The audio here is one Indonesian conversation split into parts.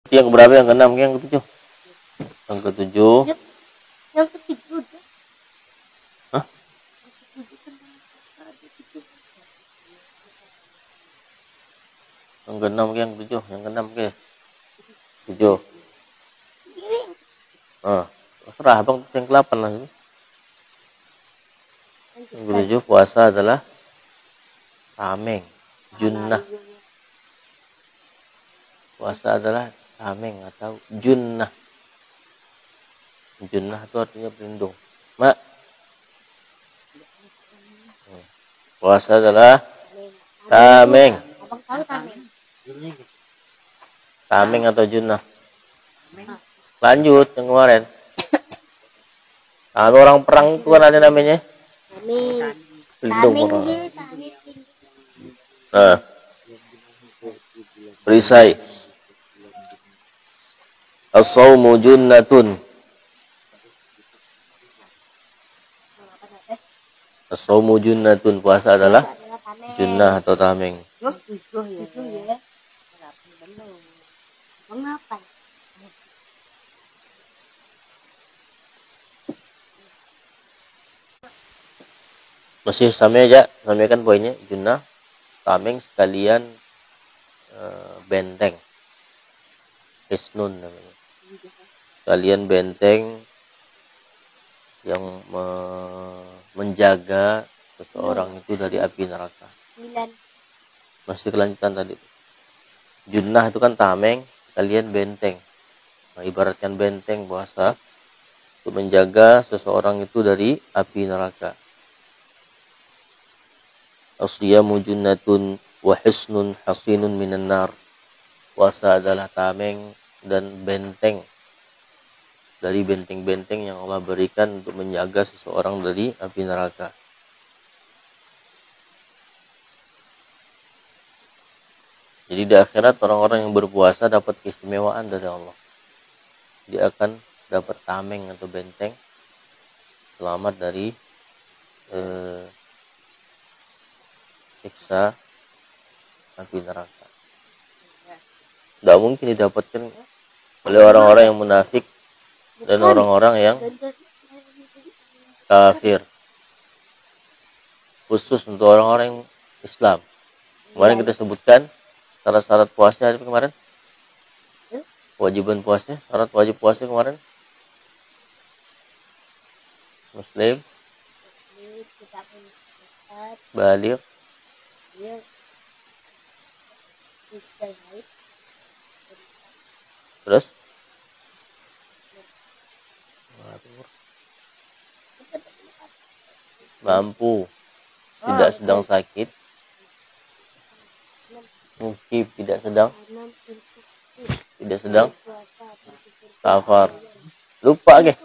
Yang berapa? Yang keenam, yang ketujuh? Yang ketujuh. Yang ketujuh. Hah? Yang keenam, yang ketujuh, yang keenam ke? Tujuh. Terserah abang yang ke-8 lah. Yang ketujuh puasa adalah tameng, junnah. Puasa adalah tameng atau junnah. Junnah itu artinya pelindung. Mak. Puasa adalah tameng. Abang tahu tameng? Tameng atau junnah. Lanjut yang kemarin. Kalau orang perang itu kan ada namanya. Tameng. Pelindung orang. Tameng. Nah. Perisai. As-sawmu junnatun. As-sawmu junnatun. Puasa adalah junnah atau tameng. Mengapa? Masih sama aja, samakan poinnya. Junnah, tameng sekalian benteng. Hisnun namanya. Sekalian benteng yang menjaga seseorang itu dari api neraka. 9. Masih kelanjutan tadi. Junnah itu kan tameng, sekalian benteng. Nah, ibaratkan benteng puasa untuk menjaga seseorang itu dari api neraka. As-siyamu junnatun wa hisnun hasinun minan nar. Puasa adalah tameng dan benteng dari benteng-benteng yang Allah berikan untuk menjaga seseorang dari api neraka. Jadi di akhirat orang-orang yang berpuasa dapat keistimewaan dari Allah. Dia akan dapat tameng atau benteng selamat dari siksa api neraka. Tidak mungkin didapatkan oleh orang-orang yang munafik dan orang-orang yang kafir. Khusus untuk orang-orang yang Islam. Kemarin kita sebutkan syarat-syarat puasa hari kemarin. Kewajiban puasa, syarat wajib puasa kemarin. Muslim, baligh, terus mampu, tidak sedang sakit, mukib, tidak sedang safar. Lupa ke?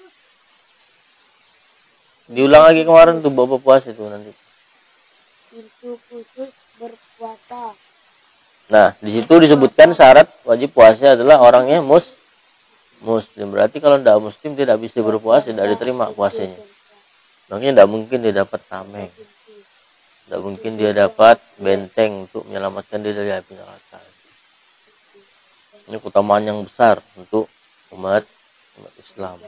Diulang lagi kemarin tuh bapak puasa itu nanti. Pintu khusus berpuasa. Nah, di situ disebutkan syarat wajib puasa adalah orangnya muslim. Berarti kalau tidak muslim tidak bisa berpuasa, tidak diterima puasanya. Makanya tidak mungkin dia dapat tameng. Tidak mungkin dia dapat benteng untuk menyelamatkan dia dari api neraka. Ini keutamaan yang besar untuk umat Islam.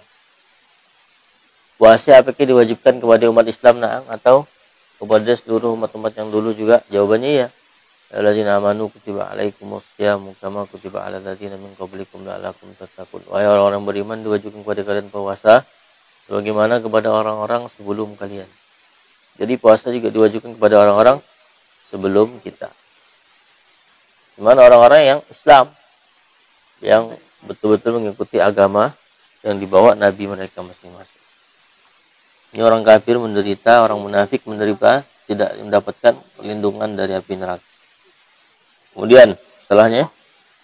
Puasa apakah diwajibkan kepada umat Islam atau kepada seluruh umat-umat yang dulu juga? Jawabannya ya. Alladzina amanu kutiba alaikumusyamu kama kutiba alal ladzina min qablikum la'allakum tattaqun. Wahai orang-orang beriman, diwajibkan kepada kalian puasa sebagaimana kepada orang-orang sebelum kalian. Jadi puasa juga diwajibkan kepada orang-orang sebelum kita. Dimana orang-orang yang Islam, yang betul-betul mengikuti agama yang dibawa Nabi mereka masing-masing. Ini orang kafir menderita, orang munafik menderita, tidak mendapatkan perlindungan dari api neraka. Kemudian setelahnya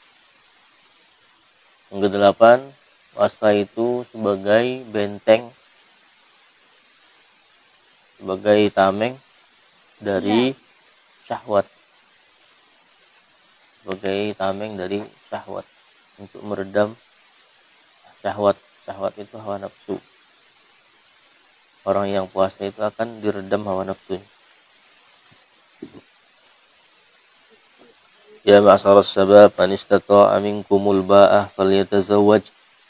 yang ke-8, puasa itu sebagai benteng, sebagai tameng dari syahwat. Sebagai tameng dari syahwat untuk meredam syahwat. Syahwat itu hawa nafsu. Orang yang puasa itu akan diredam hawa nafsunya. Ya ma'syaras syabab, man istata'a minkumul ba'ah falyatazawwaj.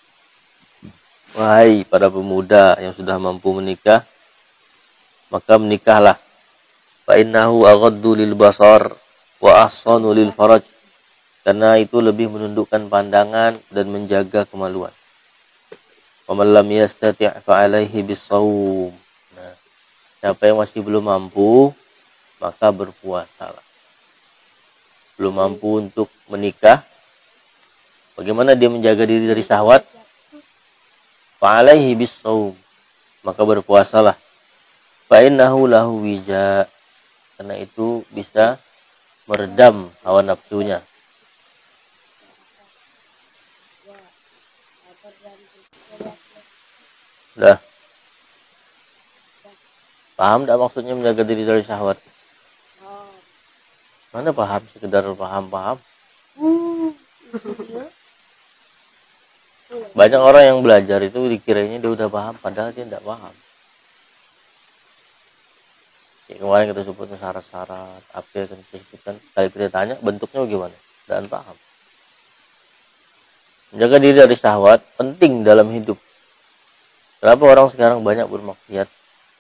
Wahai para pemuda yang sudah mampu menikah, maka menikahlah. Fa innahu aghaddu lil basar wa ahsanu lil faraj. Karena itu lebih menundukkan pandangan dan menjaga kemaluan. Wa man lam yastati' fa 'alaihi bis-shaum. Nah, siapa yang masih belum mampu, maka berpuasalah. Belum mampu untuk menikah, bagaimana dia menjaga diri dari syahwat? Fa 'alaihi bis-shaum. Maka berpuasalah. Fa innahu lahu wija. Karena itu bisa meredam hawa nafsunya. Udah. Paham tidak maksudnya menjaga diri dari syahwat? Mana paham? Sekedar paham-paham. Banyak orang yang belajar itu dikiranya dia udah paham, padahal dia tidak paham. Ya, kemarin kita sebut syarat-syarat, apa yang kita sebutkan. Kali kita tanya, bentuknya bagaimana? Dan paham. Menjaga diri dari syahwat penting dalam hidup. Kenapa orang sekarang banyak bermaksiat?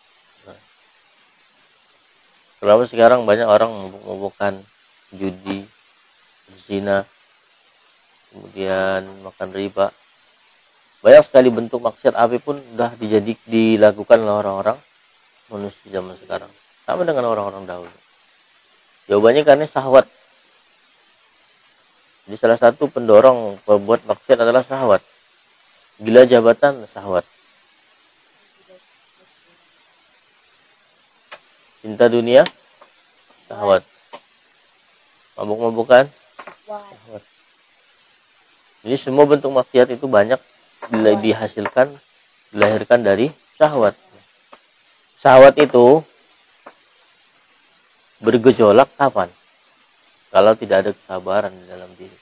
Kenapa sekarang banyak orang mabuk-mabukan, judi, zina, kemudian makan riba. Banyak sekali bentuk maksiat apa pun sudah dilakukan oleh orang-orang manusia zaman sekarang. Sama dengan orang-orang dahulu. Jawabannya karena syahwat. Jadi salah satu pendorong pembuat maksiat adalah syahwat. Gila jabatan, syahwat. Cinta dunia, syahwat. Mabuk-mabukan, syahwat. Jadi semua bentuk maksiat itu banyak dilahirkan dari syahwat. Syahwat itu bergejolak kapan? Kalau tidak ada kesabaran di dalam diri.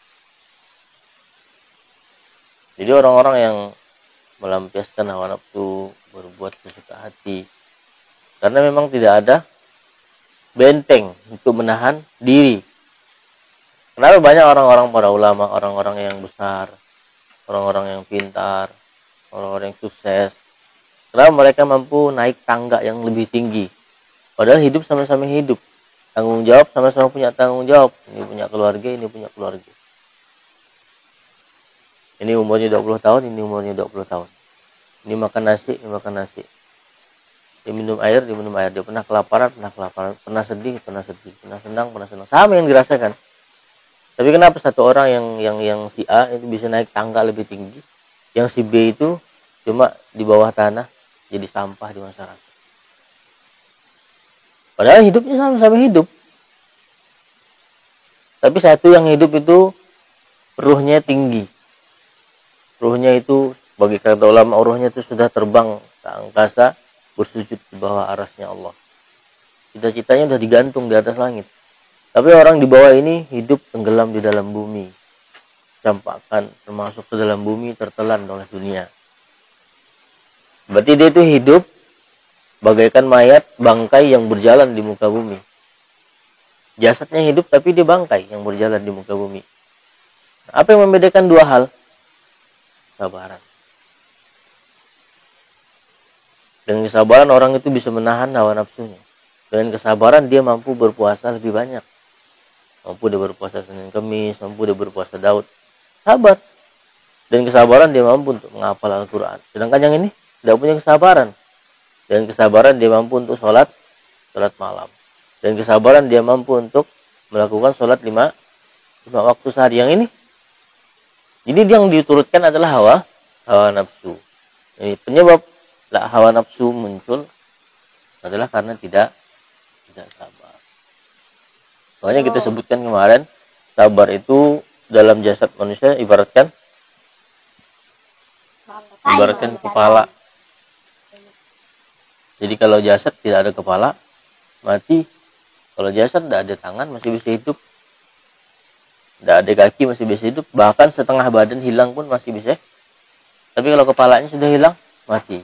Jadi orang-orang yang melampiaskan hawa nafsu, berbuat sesuka hati, karena memang tidak ada benteng untuk menahan diri. Kenapa banyak orang-orang para ulama, orang-orang yang besar, orang-orang yang pintar, orang-orang yang sukses, kenapa mereka mampu naik tangga yang lebih tinggi? Padahal hidup sama-sama hidup. Tanggung jawab sama-sama punya tanggung jawab. Ini punya keluarga, ini punya keluarga. Ini umurnya 20 tahun, ini umurnya 20 tahun. Ini makan nasi, ini makan nasi. Dia minum air, dia minum air. Dia pernah kelaparan, pernah kelaparan. Pernah sedih, pernah sedih. Pernah senang, pernah senang. Sama yang dirasakan. Tapi kenapa satu orang yang si A itu bisa naik tangga lebih tinggi, yang si B itu cuma di bawah tanah, jadi sampah di masyarakat. Padahal hidupnya sama-sama hidup. Tapi satu yang hidup itu ruhnya tinggi. Ruhnya itu, bagi kata ulama, ruhnya itu sudah terbang ke angkasa, bersujud di bawah arasnya Allah. Cita-citanya sudah digantung di atas langit. Tapi orang di bawah ini hidup tenggelam di dalam bumi. Campakkan, termasuk ke dalam bumi, tertelan oleh dunia. Berarti dia itu hidup bagaikan mayat, bangkai yang berjalan di muka bumi. Jasadnya hidup, tapi dia bangkai yang berjalan di muka bumi. Apa yang membedakan dua hal? Sabaran. Dengan kesabaran orang itu bisa menahan hawa nafsunya. Dengan kesabaran dia mampu berpuasa lebih banyak. Mampu dia berpuasa Senin Kemis, mampu dia berpuasa Daud. Sabar. Dan kesabaran dia mampu untuk menghafal Al-Quran. Sedangkan yang ini tidak punya kesabaran. Dan kesabaran dia mampu untuk sholat malam. Dan kesabaran dia mampu untuk melakukan sholat 5 waktu sehari. Yang ini, jadi yang diturutkan adalah hawa nafsu. Jadi penyebab hawa nafsu muncul adalah karena tidak sabar. Makanya kita sebutkan kemarin, sabar itu dalam jasad manusia ibaratkan kepala. Jadi kalau jasad tidak ada kepala, mati. Kalau jasad tidak ada tangan, masih bisa hidup. Tidak ada kaki, masih bisa hidup. Bahkan setengah badan hilang pun masih bisa. Tapi kalau kepalanya sudah hilang, mati.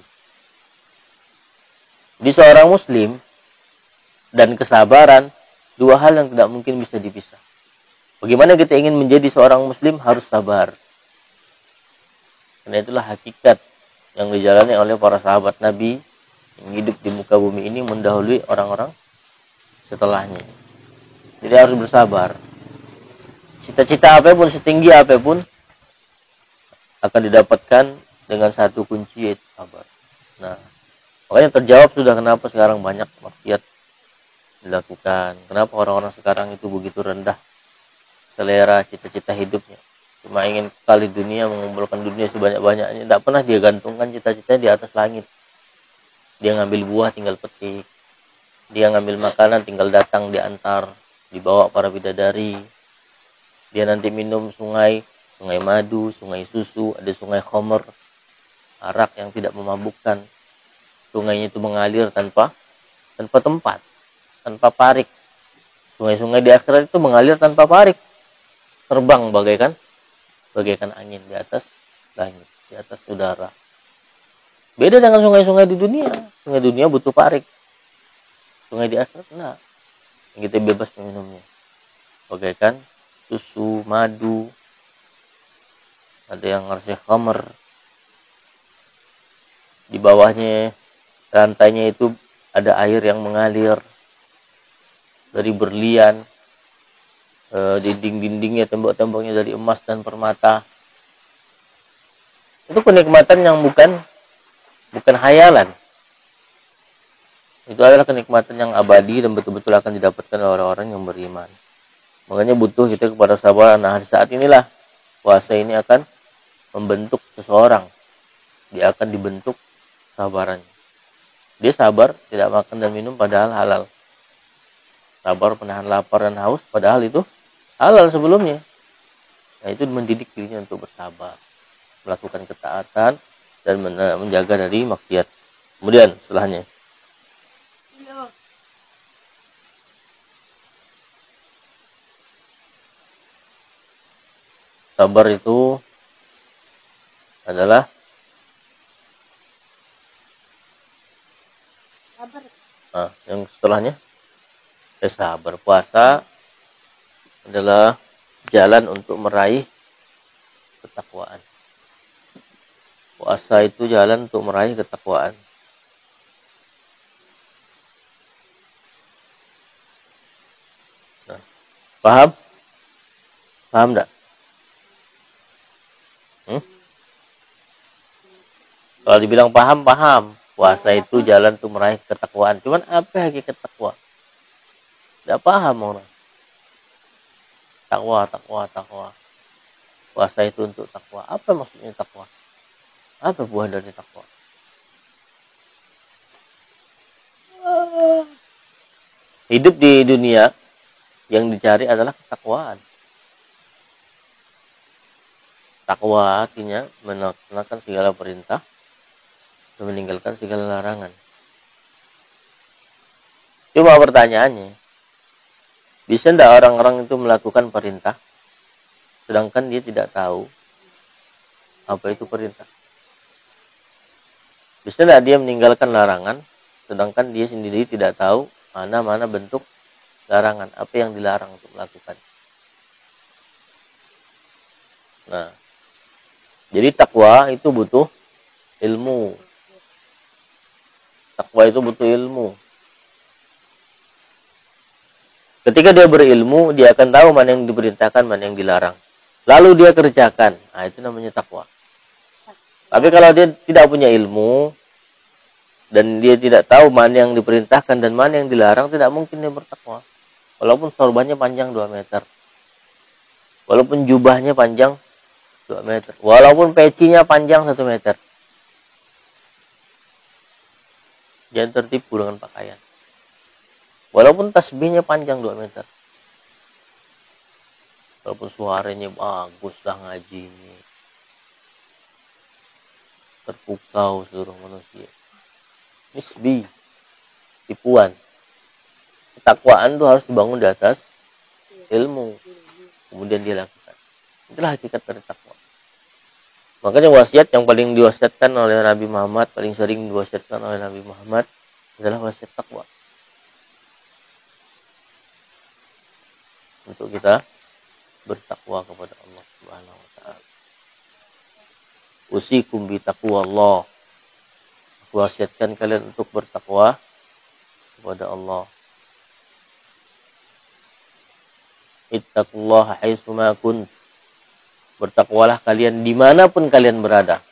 Jadi seorang muslim dan kesabaran, dua hal yang tidak mungkin bisa dipisah. Bagaimana kita ingin menjadi seorang muslim harus sabar. Karena itulah hakikat yang dijalani oleh para sahabat Nabi yang hidup di muka bumi ini mendahului orang-orang setelahnya. Jadi harus bersabar. Cita-cita apapun, setinggi apapun, akan didapatkan dengan satu kunci, yaitu sabar. Nah, makanya terjawab sudah kenapa sekarang banyak maksiat dilakukan. Kenapa orang-orang sekarang itu begitu rendah selera cita-cita hidupnya. Cuma ingin kekal di dunia, mengumpulkan dunia sebanyak-banyaknya. Tidak pernah dia gantungkan cita-citanya di atas langit. Dia ngambil buah tinggal petik. Dia ngambil makanan tinggal datang diantar, dibawa para bidadari. Dia nanti minum sungai madu, sungai susu, ada sungai khomer, arak yang tidak memabukkan. Sungainya itu mengalir tanpa tempat, tanpa parik. Sungai-sungai di akhirat itu mengalir tanpa parik. Terbang bagaikan angin di atas langit, di atas udara. Beda dengan sungai-sungai di dunia. Sungai dunia butuh parik. Sungai di akhirat enggak. Yang kita bebas meminumnya. Bagaikan susu, madu, ada yang harusnya khamer. Di bawahnya rantainya itu ada air yang mengalir dari berlian. Dinding-dindingnya, tembok-temboknya dari emas dan permata. Itu kenikmatan yang bukan hayalan. Itu adalah kenikmatan yang abadi dan betul-betul akan didapatkan oleh orang-orang yang beriman. Makanya butuh kita kepada sabar. Nah, di saat inilah puasa ini akan membentuk seseorang. Dia akan dibentuk sabarannya. Dia sabar, tidak makan dan minum padahal halal. Sabar menahan lapar dan haus padahal itu halal sebelumnya. Nah, itu mendidik dirinya untuk bersabar, melakukan ketaatan dan menjaga dari maksiat. Kemudian setelahnya, sabar itu adalah yang setelahnya sabar. Puasa adalah jalan untuk meraih ketakwaan. Puasa itu jalan untuk meraih ketakwaan. Nah, paham? Paham enggak? Kalau dibilang paham, paham. Puasa itu jalan untuk meraih ketakwaan. Cuman apa hakikat takwa? Tidak paham orang. Takwa. Puasa itu untuk takwa. Apa maksudnya takwa? Apa buah dari takwa? Hidup di dunia yang dicari adalah ketakwaan. Takwa artinya melaksanakan segala perintah dan meninggalkan segala larangan. Cuma pertanyaannya, bisa tidak orang-orang itu melakukan perintah sedangkan dia tidak tahu apa itu perintah? Bisa tidak dia meninggalkan larangan sedangkan dia sendiri tidak tahu mana bentuk larangan, apa yang dilarang untuk melakukan? Nah, jadi takwa itu butuh ilmu. Takwa itu butuh ilmu. Ketika dia berilmu, dia akan tahu mana yang diperintahkan, mana yang dilarang. Lalu dia kerjakan. Nah, itu namanya takwa. Tapi kalau dia tidak punya ilmu, dan dia tidak tahu mana yang diperintahkan dan mana yang dilarang, tidak mungkin dia bertakwa. Walaupun sorbannya panjang 2 meter. Walaupun jubahnya panjang 2 meter. Walaupun pecinya panjang 1 meter. Jangan tertipu dengan pakaian. Walaupun tasbihnya panjang 2 meter. Walaupun suaranya bagus lah ngaji ini. Terpukau seluruh manusia. Nisbi. Tipuan. Ketakwaan itu harus dibangun di atas ilmu. Kemudian dia lakukan. Itulah hakikat dari takwa. Makanya wasiat yang paling diwasiatkan oleh Nabi Muhammad, paling sering diwasiatkan oleh Nabi Muhammad adalah wasiat takwa. Untuk kita bertakwa kepada Allah Subhanahu wa taala. Usikum bi taqwallah. Aku wasiatkan kalian untuk bertakwa kepada Allah. Ittaqullaha haitsuma kunt. Bertakwalah kalian dimanapun kalian berada.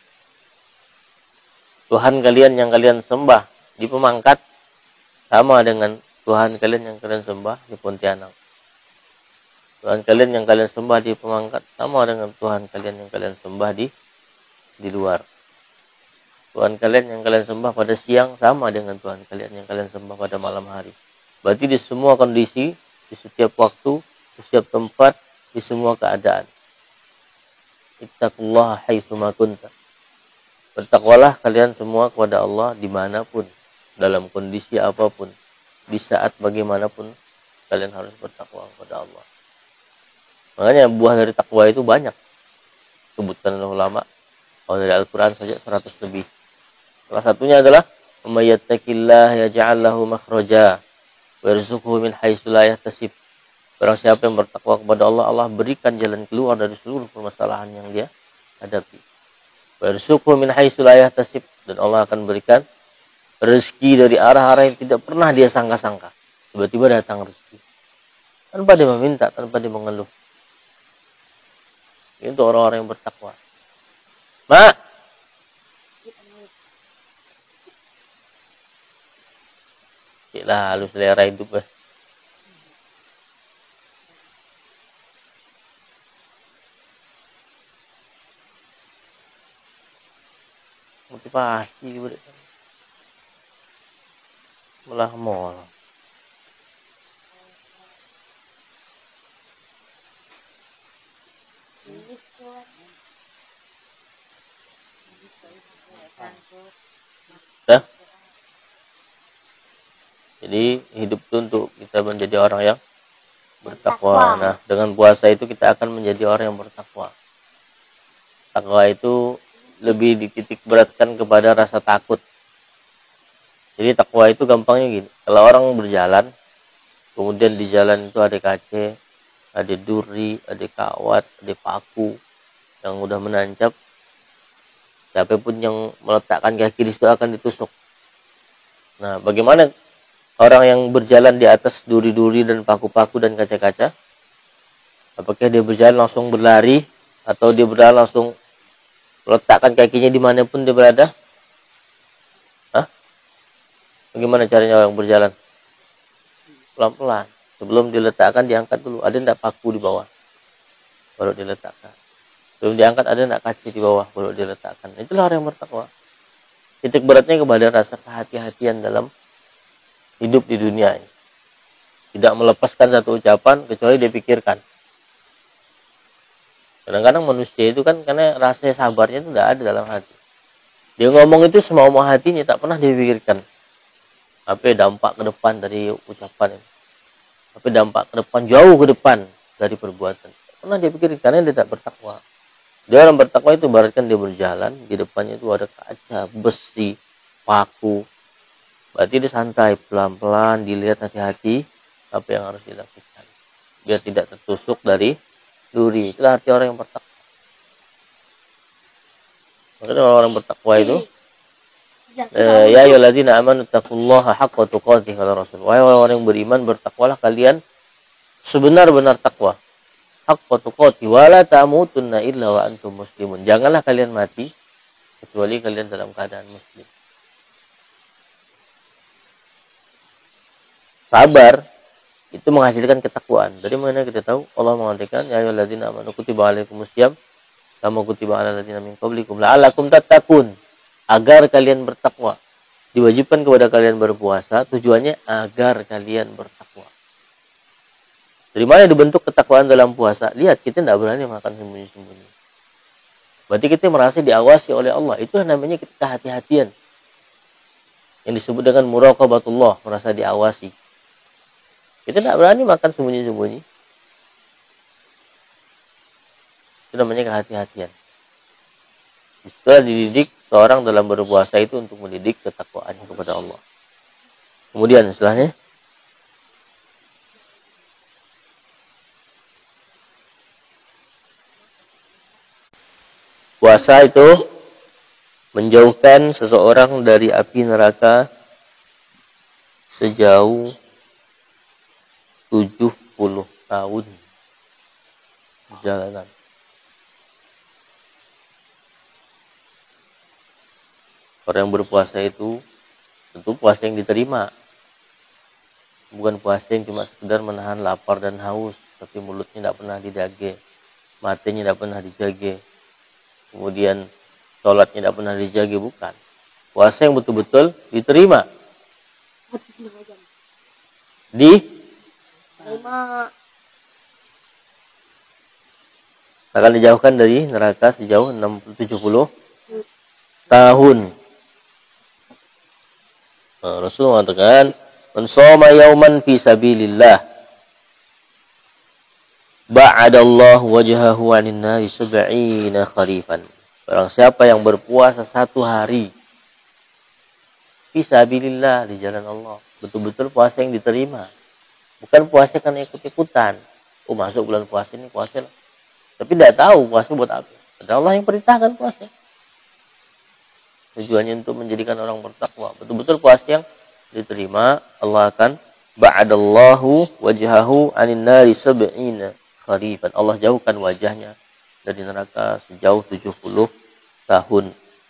Tuhan kalian yang kalian sembah di Pemangkat sama dengan Tuhan kalian yang kalian sembah di Pontianak. Tuhan kalian yang kalian sembah di Pemangkat sama dengan Tuhan kalian yang kalian sembah di luar. Tuhan kalian yang kalian sembah pada siang sama dengan Tuhan kalian yang kalian sembah pada malam hari. Berarti di semua kondisi, di setiap waktu, di setiap tempat, di semua keadaan. Ittaqullaha haitsuma kunta. Bertakwalah kalian semua kepada Allah dimanapun, dalam kondisi apapun, di saat bagaimanapun kalian harus bertakwa kepada Allah. Makanya buah dari takwa itu banyak. Sebutkan oleh ulama. Kalau dari Al-Quran saja 100 lebih. Salah satunya adalah "May yattaqillah yaj'al lahu makhraja wa yarzuqhu min haitsu la yahtasib." Barang siapa yang bertakwa kepada Allah, Allah berikan jalan keluar dari seluruh permasalahan yang dia hadapi. Wa yarzuqhu min haitsu la yahtasib, dan Allah akan berikan rezeki dari arah-arah yang tidak pernah dia sangka-sangka. Tiba-tiba datang rezeki. Tanpa dia meminta, tanpa dia mengeluh. Itu orang-orang yang bertakwa. Lah, lu selera hidup lah. Motivasi juga. Malah mall. Dah. Jadi hidup itu untuk kita menjadi orang yang bertakwa. Nah, dengan puasa itu kita akan menjadi orang yang bertakwa. Takwa itu lebih dititik beratkan kepada rasa takut. Jadi takwa itu gampangnya gini. Kalau orang berjalan, kemudian di jalan itu ada kace, ada duri, ada kawat, ada paku yang udah menancap. Siapapun yang meletakkan kaki di situ akan ditusuk. Nah, bagaimana orang yang berjalan di atas duri-duri dan paku-paku dan kaca-kaca? Apakah dia berjalan langsung berlari, atau dia berjalan langsung meletakkan kakinya dimanapun dia berada? Hah? Bagaimana caranya orang berjalan? Pelan-pelan. Sebelum diletakkan, diangkat dulu. Ada enggak paku di bawah? Baru diletakkan. Sebelum diangkat, ada enggak kaca di bawah? Baru diletakkan. Itulah orang yang bertakwa. Titik beratnya kepada rasa kehati-hatian dalam hidup di dunia ini. Tidak melepaskan satu ucapan kecuali dia pikirkan. Kadang-kadang manusia itu kan karena rasa sabarnya itu tidak ada dalam hati. Dia ngomong itu semau-mau hatinya, tak pernah dia pikirkan. Apa dampak ke depan dari ucapan ini? Apa dampak ke depan, jauh ke depan dari perbuatan? Tak pernah dia pikirkan karena dia tak bertakwa. Dia orang bertakwa itu ibaratkan dia berjalan, di depannya itu ada kaca, besi, paku. Berarti dia santai, pelan-pelan, dilihat hati-hati apa yang harus dilakukan. Biar tidak tertusuk dari duri. Itulah arti orang yang bertakwa. Makanya orang bertakwa itu, ya ayyuhalladzina amanu taqullaha haqqa tuqatih, kata Rasul. Wahai orang yang beriman, bertakwalah kalian sebenar-benar takwa. Haqqa tuqatih wa la tamutunna illa wa antum muslimun. Janganlah kalian mati kecuali kalian dalam keadaan muslim. Sabar itu menghasilkan ketakwaan. Dari mana kita tahu? Allah mengatakan, ya ayyuhalladzina amanu kutiba alaikumusiyam kama kutiba alal ladzina min qablikum la'allakum tattaqun. Agar kalian bertakwa. Diwajibkan kepada kalian berpuasa, tujuannya agar kalian bertakwa. Dari mana dibentuk ketakwaan dalam puasa? Lihat, kita tidak berani makan sembunyi-sembunyi. Berarti kita merasa diawasi oleh Allah. Itulah namanya kita hati-hatian. Yang disebut dengan muraqabatullah, merasa diawasi. Kita tidak berani makan sembunyi-sembunyi. Itu namanya kehati-hatian. Setelah dididik seorang dalam berpuasa itu untuk mendidik ketakwaan kepada Allah. Kemudian setelahnya, Puasa itu menjauhkan seseorang dari api neraka sejauh 70 tahun perjalanan. Orang yang berpuasa itu tentu puasa yang diterima. Bukan puasa yang cuma sekedar menahan lapar dan haus, tapi mulutnya tidak pernah dijaga, matanya tidak pernah dijaga, kemudian sholatnya tidak pernah dijaga, bukan. Puasa yang betul-betul diterima. Akan dijauhkan dari neraka sejauh 70 tahun. Nah, Rasulullah mengatakan, "Man shoma yauman fi sabilillah, ba'adallahu wajhahu 'anil nari 70 kharifan." Barang siapa yang berpuasa satu hari fi sabilillah, di jalan Allah, betul-betul puasa yang diterima. Bukan puasa karena ikut-ikutan. Oh, masuk bulan puasa ini puasa lah. Tapi tidak tahu puasa buat apa. Padahal Allah yang perintahkan puasa. Tujuannya untuk menjadikan orang bertakwa. Betul-betul puasa yang diterima, Allah akan ba'adallahu wajhahu 'anil nari 70 kharifan. Allah jauhkan wajahnya dari neraka sejauh 70 tahun.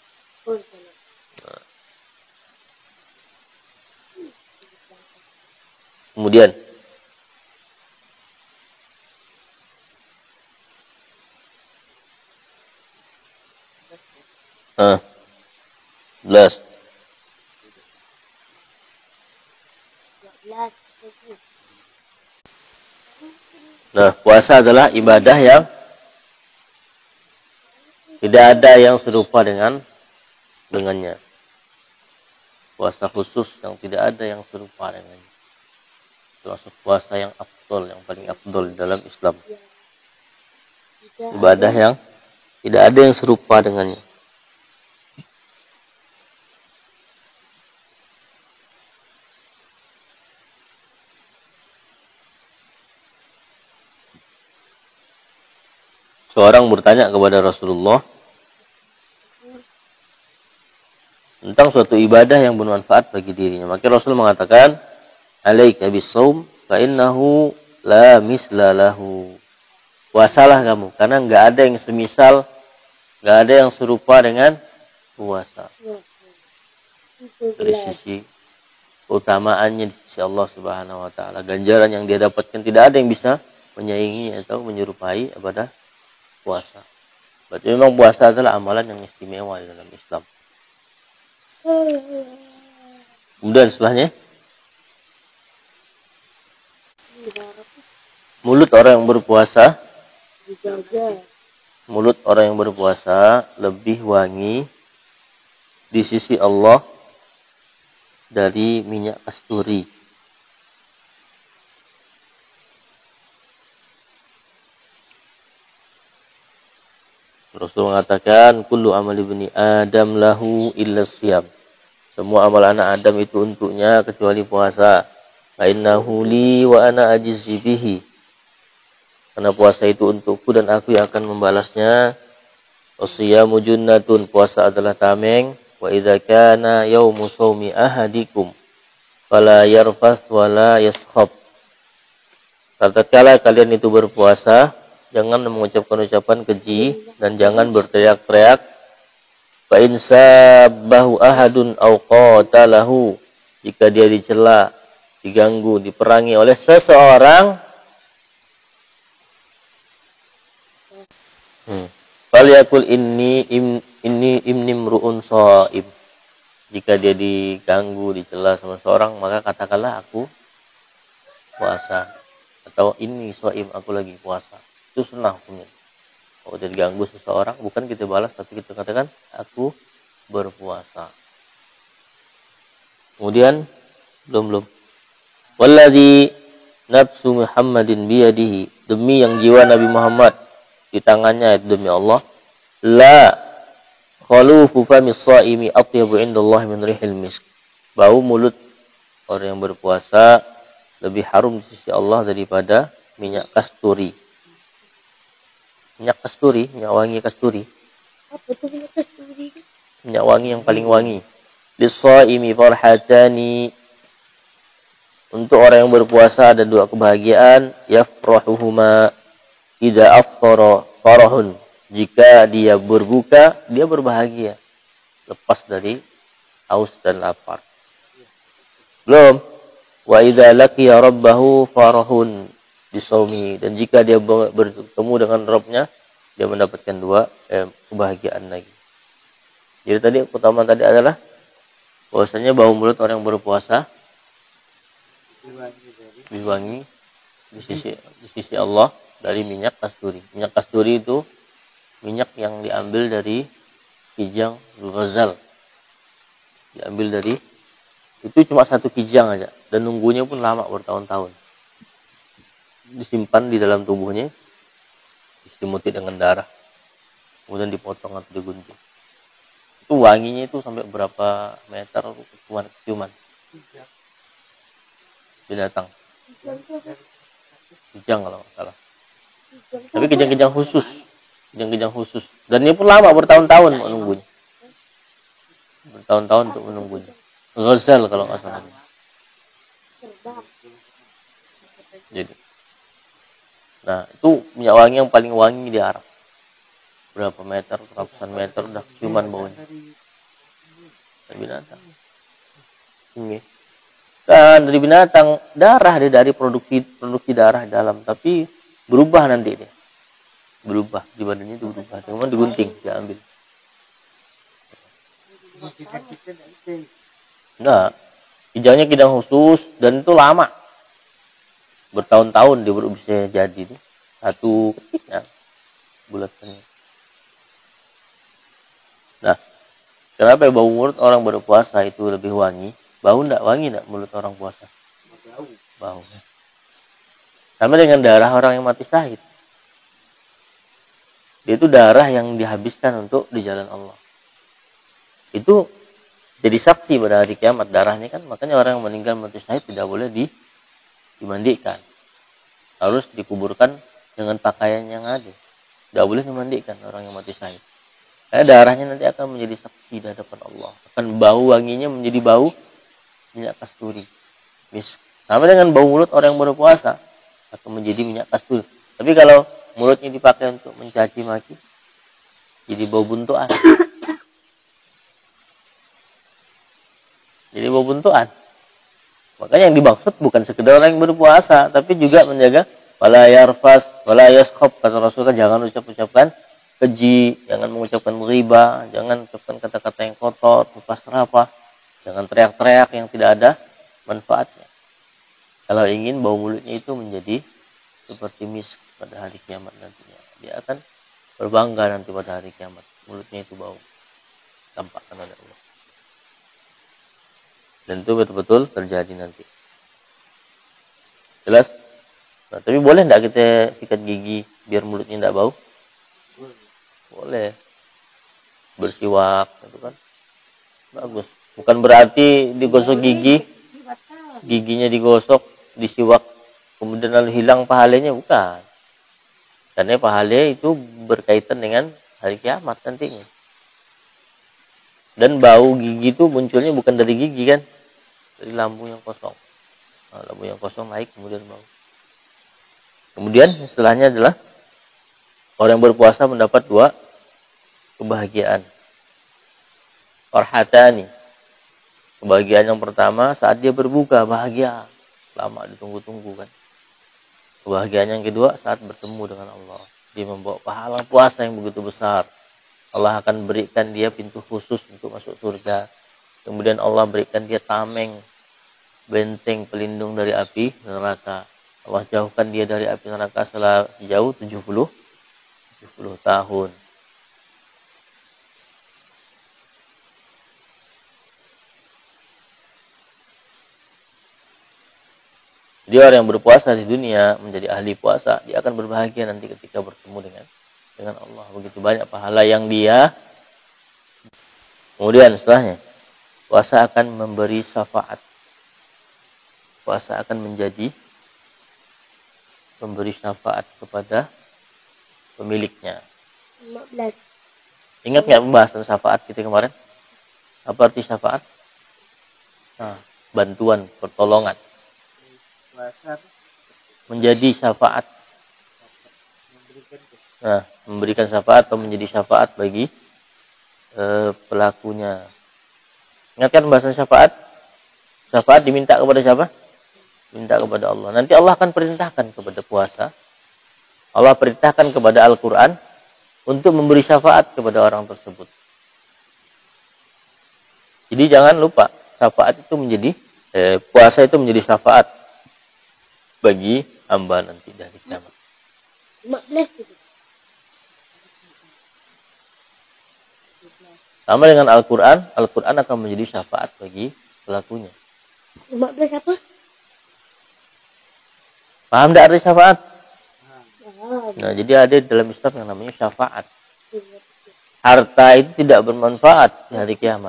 Kemudian belas. Nah, puasa adalah ibadah yang tidak ada yang serupa dengannya. Puasa khusus yang tidak ada yang serupa dengannya. Termasuk puasa yang afdol, yang paling afdol dalam Islam. Ibadah yang tidak ada yang serupa dengannya. Seorang bertanya kepada Rasulullah tentang suatu ibadah yang bermanfaat bagi dirinya. Maka Rasul mengatakan, "Alaika bis-shaum fa innahu la misla lahu." Puasalah kamu, karena enggak ada yang semisal, enggak ada yang serupa dengan puasa. Dari sisi keutamaannya di sisi Allah Subhanahu wa taala, ganjaran yang dia dapatkan tidak ada yang bisa menyaingi atau menyerupai ibadah puasa. Berarti memang puasa adalah amalan yang istimewa di dalam Islam. Kemudian setelahnya, mulut orang yang berpuasa, mulut orang yang berpuasa lebih wangi di sisi Allah dari minyak kasturi. Rasul mengatakan, "Kullu amali ibni Adam lahu illa siyam." Semua amal anak Adam itu untuknya kecuali puasa. Fa innahu li wa ana ajzi bihi. Karena puasa itu untukku dan aku yang akan membalasnya. Wasyamu junnatun, puasa adalah tameng. Wa idza kana yaumu shaumi ahadikum fala yarfas wala yaskhab. Tatkala kalian itu berpuasa, jangan mengucapkan ucapan keji dan jangan berteriak-teriak. Fa in sabbahu ahadun aw qatalahu, jika dia dicela, diganggu, diperangi oleh seseorang, falyakul inni imru'un shaim. Jika dia diganggu, dicela sama seorang, maka katakanlah aku puasa. Atau ini shaim, aku lagi puasa. Itu sunnah hukumnya. Kalau dia diganggu seseorang, bukan kita balas, tapi kita katakan aku berpuasa. Kemudian belum. Walladzi nafsu Muhammadin biyadihi, demi yang jiwa Nabi Muhammad di tangannya, itu demi Allah, la khalufu famis shaimi atyabu indallahi min rihil misk. Bau mulut orang yang berpuasa lebih harum di sisi Allah daripada minyak kasturi. Minyak kasturi, minyak wangi kasturi. Apa tuh minyak kasturi? Minyak wangi yang paling wangi. Lis-shaimi farhatani. Untuk orang yang berpuasa ada dua kebahagiaan. Yafrahuhuma idza aftara farahun. Jika dia berbuka, dia berbahagia. Lepas dari haus dan lapar. Belum. Wa idza laqiya rabbahu farahun bisawmi. Dan jika dia bertemu dengan Rabbnya, dia mendapatkan dua kebahagiaan lagi. Jadi tadi pertama tadi adalah bahwasanya bau mulut orang yang berpuasa diwangi di sisi Allah dari minyak kasturi. Minyak kasturi itu minyak yang diambil dari kijang ghazal. Diambil dari itu cuma satu kijang aja dan nunggunya pun lama bertahun-tahun. Disimpan di dalam tubuhnya, diselimuti dengan darah, kemudian dipotong atau digunting. Itu wanginya itu sampai berapa meter ciuman binatang. Kijang kalau nggak salah. Tapi kijang-kijang khusus. Dan ini pun lama bertahun-tahun menunggunya. Bertahun-tahun untuk menunggunya. Ghazal kalau nggak salah. Jadi, nah itu minyak wangi yang paling wangi di Arab. Berapa meter, ratusan meter udah ciuman baunya. Dari binatang. Ini. Dan dari binatang darah dari produksi darah di dalam, tapi berubah nanti dia. Berubah di badannya itu berubah. Cuma digunting, diambil. Nah, kijangnya kijang khusus dan itu lama. Bertahun-tahun dia baru bisa jadi itu. Satu ketiknya bulatannya. Nah, kenapa bau mulut orang berpuasa itu lebih wangi? Bau enggak wangi enggak mulut orang puasa? Bau. Sama dengan darah orang yang mati syahid. Dia itu darah yang dihabiskan untuk di jalan Allah. Itu jadi saksi pada hari kiamat darahnya kan. Makanya orang yang meninggal mati syahid tidak boleh dimandikan. Harus dikuburkan dengan pakaian yang ada. Tidak boleh dimandikan orang yang mati syahid. Karena darahnya nanti akan menjadi saksi di hadapan Allah. Akan bau wanginya menjadi bau minyak kasturi. Sama dengan bau mulut orang yang berpuasa akan menjadi minyak kasturi. Tapi kalau mulutnya dipakai untuk mencaci maki, jadi bau buntuan. Jadi bau buntuan. Makanya yang dimaksud bukan sekedar orang yang berpuasa, tapi juga menjaga wala yarfas, wala yaskhab. Kata Rasul kan jangan ucap-ucapkan keji, jangan mengucapkan riba, jangan ucapkan kata-kata yang kotor, lepas serapah, jangan teriak-teriak yang tidak ada manfaatnya. Kalau ingin bau mulutnya itu menjadi seperti misk pada hari kiamat nantinya, dia akan berbangga nanti pada hari kiamat. Mulutnya itu bau, tampakkan oleh Allah. Dan itu betul-betul terjadi nanti. Jelas? Nah, tapi boleh enggak kita sikat gigi biar mulutnya enggak bau? Boleh. Bersiwak, itu kan bagus. Bukan berarti digosok giginya digosok, disiwak, kemudian lalu hilang pahalanya, bukan. Karena pahala itu berkaitan dengan hari kiamat nantinya. Dan bau gigi itu munculnya bukan dari gigi kan, dari lambung yang kosong. Nah, lambung yang kosong naik kemudian bau. Kemudian setelahnya adalah orang yang berpuasa mendapat dua kebahagiaan. Farhatani. Kebahagiaan yang pertama saat dia berbuka, bahagia. Lama ditunggu-tunggu kan. Kebahagiaan yang kedua saat bertemu dengan Allah. Dia membawa pahala puasa yang begitu besar. Allah akan berikan dia pintu khusus untuk masuk surga. Kemudian Allah berikan dia tameng, benteng pelindung dari api neraka. Allah jauhkan dia dari api neraka sejauh 70 tahun. Jadi orang yang berpuasa di dunia menjadi ahli puasa, dia akan berbahagia nanti ketika bertemu dengan Allah. Begitu banyak pahala yang dia. Kemudian setelahnya, puasa akan memberi syafaat. Puasa akan menjadi memberi syafaat kepada pemiliknya. 15. Ingat nggak pembahasan syafaat kita kemarin? Apa arti syafaat? Nah, bantuan, pertolongan. Menjadi syafaat. Nah, memberikan syafaat atau menjadi syafaat bagi pelakunya. Ingatkan pembahasan syafaat? Syafaat diminta kepada siapa? Minta kepada Allah. Nanti Allah akan perintahkan kepada puasa. Allah perintahkan kepada Al-Quran untuk memberi syafaat kepada orang tersebut. Jadi jangan lupa, syafaat itu menjadi, puasa itu menjadi syafaat bagi hamba nanti dari kiamat. 15 gitu. Sama dengan Al-Quran, Al-Quran akan menjadi syafaat bagi pelakunya. 15 apa? Paham tidak arti syafaat? Oh, Nah, jadi ada dalam Islam yang namanya syafaat. Harta itu tidak bermanfaat di hari kiamat.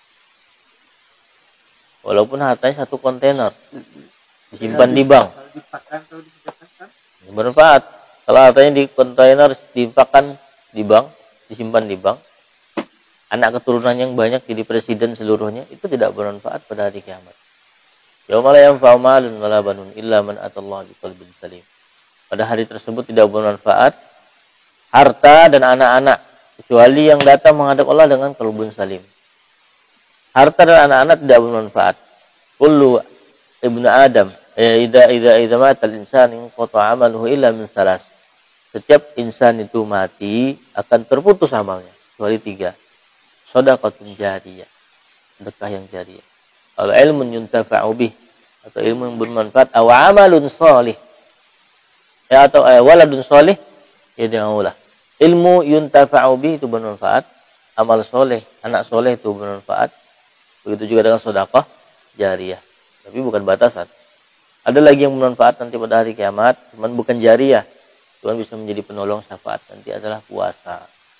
Walaupun hartanya satu kontainer, disimpan di bank. Bermanfaat. Kalau hartanya di kontainer, diinfakkan di bank, disimpan di bank, anak keturunan yang banyak jadi presiden seluruhnya, itu tidak bermanfaat pada hari kiamat. Yauma la yanfa'u malun wala banun illa man atallaha biqalbin salim. Pada hari tersebut tidak bermanfaat harta dan anak-anak kecuali yang datang menghadap Allah dengan qalbun salim. Harta dan anak-anak tidak bermanfaat. Kullu ibnu Adam idza matal insan inqata 'amaluhu illa min salas. Setiap insan itu mati akan terputus amalnya kecuali 3. Shadaqatun jariyah, sedekah yang jariyah. Kalau ilmun yuntafa'u bih, atau ilmu yang bermanfaat, aw amalun shalih, ya, atau waladun shalih yad'ulah. Ilmu yuntafa'u bih itu bermanfaat, amal soleh, anak soleh itu bermanfaat. Begitu juga dengan sedekah jariyah. Tapi bukan batasan. Ada lagi yang bermanfaat nanti pada hari kiamat, cuman bukan jariyah. Cuman bisa menjadi penolong syafaat nanti adalah puasa.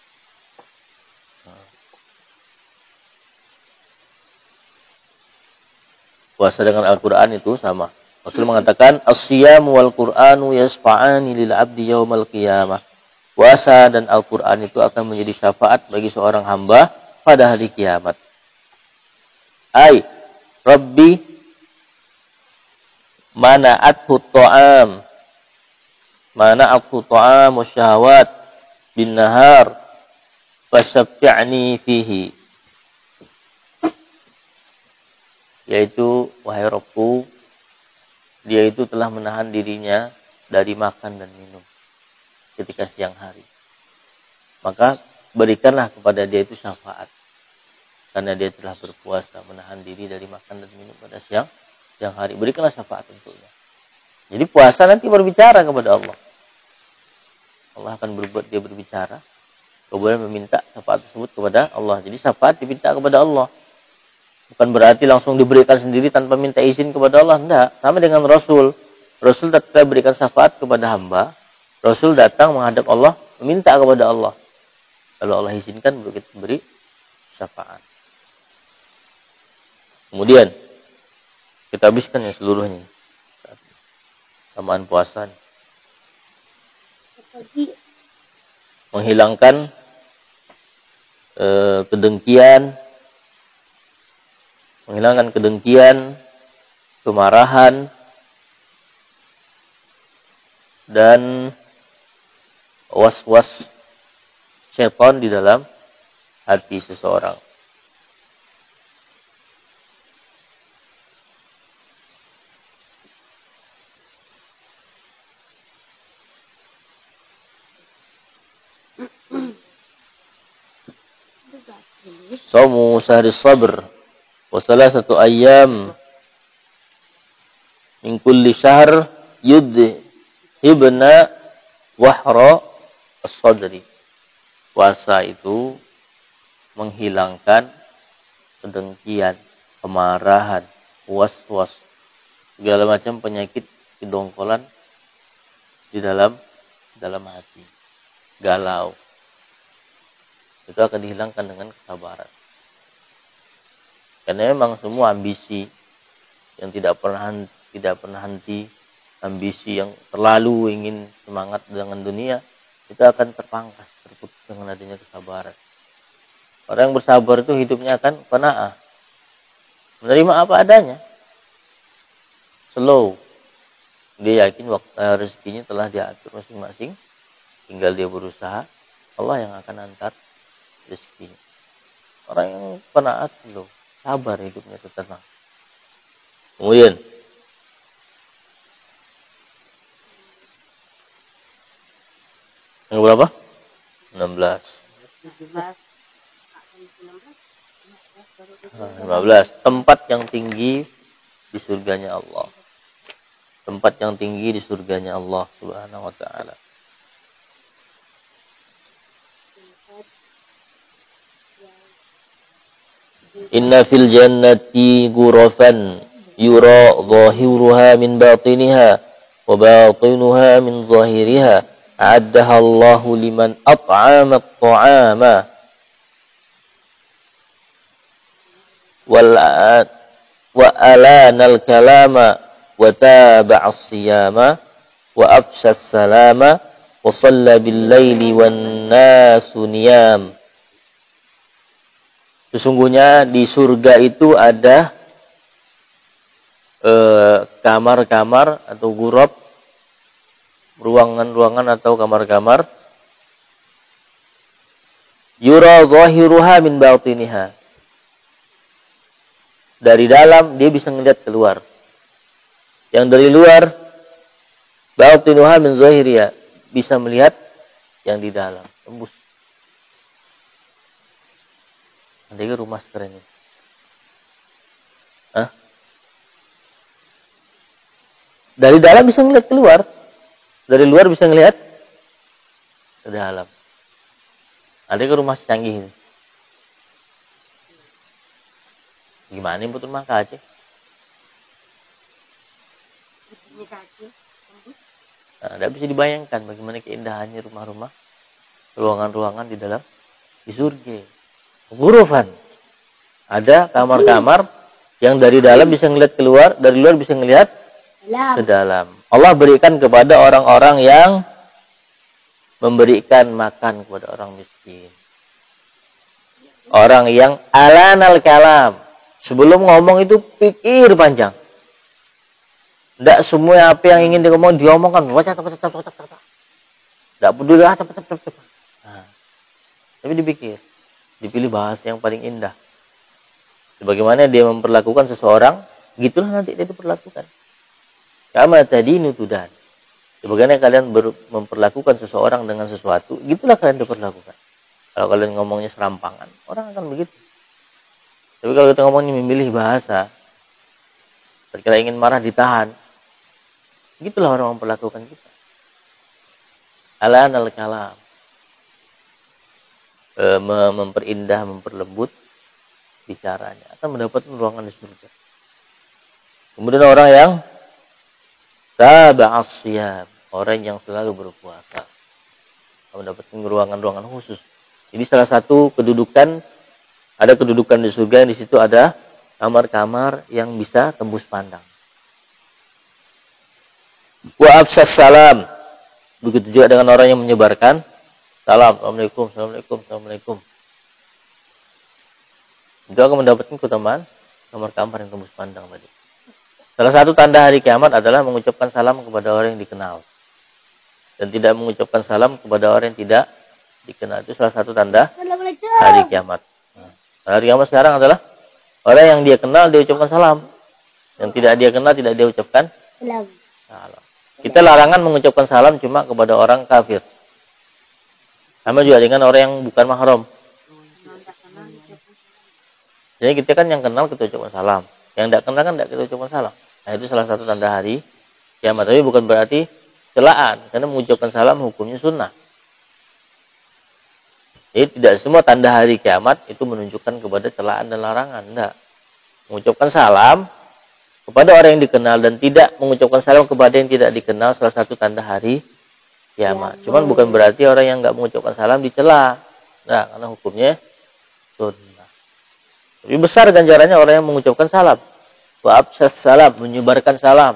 Puasa dengan Al-Quran itu sama. Rasul mengatakan, as-siyamu wal Qur'anu yasfa'ani lil 'abdi yaumal qiyamah. Puasa dan Al-Quran itu akan menjadi syafaat bagi seorang hamba pada hari kiamat. Ai, Rabbi mana'athu ta'am. Mana'athu ta'am wa syahawat bin nahar. Fasyafi'ni fihi. Yaitu, wahai Rabbku, dia itu telah menahan dirinya dari makan dan minum ketika siang hari. Maka berikanlah kepada dia itu syafaat. Karena dia telah berpuasa, menahan diri dari makan dan minum pada siang hari. Berikanlah syafaat untuknya. Jadi puasa nanti berbicara kepada Allah. Allah akan berbuat dia berbicara. Kemudian meminta syafaat tersebut kepada Allah. Jadi syafaat diminta kepada Allah. Bukan berarti langsung diberikan sendiri tanpa minta izin kepada Allah. Tidak. Sama dengan Rasul. Rasul telah berikan syafaat kepada hamba. Rasul datang menghadap Allah, meminta kepada Allah. Lalu Allah izinkan beri syafaat. Kemudian kita habiskan yang seluruhnya. Samaan puasa. Menghilangkan kedengkian. Menghilangkan kedengkian, kemarahan, dan was-was syaitan di dalam hati seseorang. Saumu syahri sabr wa salasatu ayyam min kulli syahr yudhibna wahra as-sadri. Puasa itu menghilangkan kedengkian, kemarahan, was-was, segala macam penyakit kedongkolan di dalam hati, galau. Itu akan dihilangkan dengan kesabaran. Karena memang semua ambisi yang tidak pernah henti, ambisi yang terlalu ingin semangat dengan dunia, itu akan terpangkas, terputus dengan adanya kesabaran. Orang yang bersabar itu hidupnya akan qanaah. Menerima apa adanya. Slow. Dia yakin waktu rezekinya telah diatur masing-masing. Tinggal dia berusaha. Allah yang akan antar rezekinya. Orang yang qanaah slow. Sabar hidupnya itu tenang. Kemudian. Yang berapa? 16. 15. Tempat yang tinggi di surganya Allah. Tempat yang tinggi di surganya Allah Subhanahu wa taala. Inna fil jannati ghurafan yura zahiruha min batiniha wa batinuha min zahiriha. A'addaha Allahu liman at'ama at-ta'ama wa alana al-kalama wa taba'a as-siyama wa afsha as-salama wa shalla bil-laili wan nasu niyam. Sesungguhnya di surga itu ada kamar-kamar atau ghurab, ruangan-ruangan atau kamar-kamar, yura zahiruha min batiniha. Dari dalam dia bisa melihat keluar. Yang dari luar, batinuha min zahiriha, bisa melihat yang di dalam, tembus. Nanti rumah sekarang ini. Hah? Dari dalam bisa melihat keluar. Dari luar bisa melihat ke dalam. Ada ke rumah canggih ini. Gimana ini betul mah Aceh? Nah, tidak bisa dibayangkan bagaimana keindahannya rumah-rumah, ruangan-ruangan di dalam di surga. Ghurafan. Ada kamar-kamar yang dari dalam bisa melihat keluar, dari luar bisa melihat ke dalam. Allah berikan kepada orang-orang yang memberikan makan kepada orang miskin. Orang yang alanal kalam. Sebelum ngomong itu pikir panjang. Tidak semua apa yang ingin diomongkan. Tidak peduli cepat. Nah, tapi dipikir. Dipilih bahasa yang paling indah. Sebagaimana dia memperlakukan seseorang, gitulah nanti dia diperlakukan. Kama tadi nutudan. Sebagaimana kalian memperlakukan seseorang dengan sesuatu, gitulah kalian diperlakukan. Kalau kalian ngomongnya serampangan, orang akan begitu. Tapi kalau kita ngomongnya memilih bahasa, ketika ingin marah ditahan, gitulah orang memperlakukan kita. Alanal kalam. Memperindah, memperlembut bicaranya, akan mendapatkan ruangan di surga. Kemudian orang yang taba'as siyam, orang yang selalu berpuasa, akan mendapatkan ruangan-ruangan khusus. Jadi salah satu kedudukan, ada kedudukan di surga yang di situ ada kamar-kamar yang bisa tembus pandang. Wa afsas salam, begitu juga dengan orang yang menyebarkan salam, assalamualaikum, assalamualaikum, assalamualaikum. Itu akan mendapatkan keutamaan kamar-kamar yang tembus pandang tadi. Salah satu tanda hari kiamat adalah mengucapkan salam kepada orang yang dikenal. Dan tidak mengucapkan salam kepada orang yang tidak dikenal. Itu salah satu tanda hari kiamat. Nah, hari kiamat sekarang adalah orang yang dia kenal, dia ucapkan salam. Yang tidak dia kenal, tidak dia ucapkan salam. Kita larangan mengucapkan salam cuma kepada orang kafir. Sama juga dengan orang yang bukan mahram. Jadi kita kan yang kenal kita ucapkan salam. Yang tidak kenal kan tidak kita ucapkan salam. Nah itu salah satu tanda hari kiamat. Tapi bukan berarti celaan. Karena mengucapkan salam hukumnya sunnah. Jadi tidak semua tanda hari kiamat itu menunjukkan kepada celaan dan larangan. Tidak. Mengucapkan salam kepada orang yang dikenal dan tidak mengucapkan salam kepada yang tidak dikenal salah satu tanda hari kiamat. Cuman bukan berarti orang yang nggak mengucapkan salam dicela. Nah, karena hukumnya sunnah. Lebih besar ganjarannya orang yang mengucapkan salam. Wa absas salam, menyebarkan salam.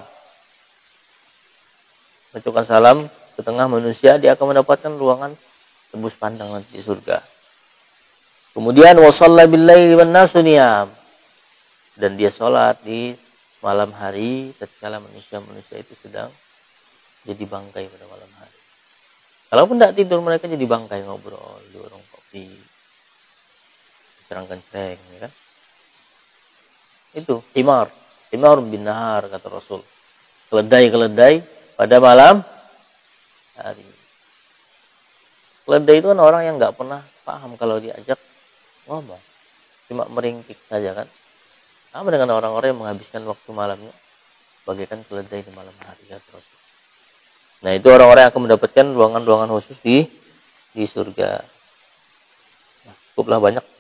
Mengucapkan salam ke tengah manusia, dia akan mendapatkan ruangan tembus pandang nanti di surga. Kemudian wa shalla bil laili wan nasu niyam. Dan dia sholat di malam hari tatkala manusia-manusia itu sedang jadi bangkai pada malam hari. Kalaupun tidak tidur mereka jadi bangkai, ngobrol di warung kopi, cerang-cereng, ya kan? Itu himar bin nahar kata Rasul. Keledai pada malam hari. Keledai itu kan orang yang nggak pernah paham kalau diajak ngomong, cuma meringkik saja kan. Sama dengan orang-orang yang menghabiskan waktu malamnya bagaikan keledai di malam hari ya terus. Nah itu orang-orang yang akan mendapatkan ruangan-ruangan khusus di surga. Nah, cukuplah banyak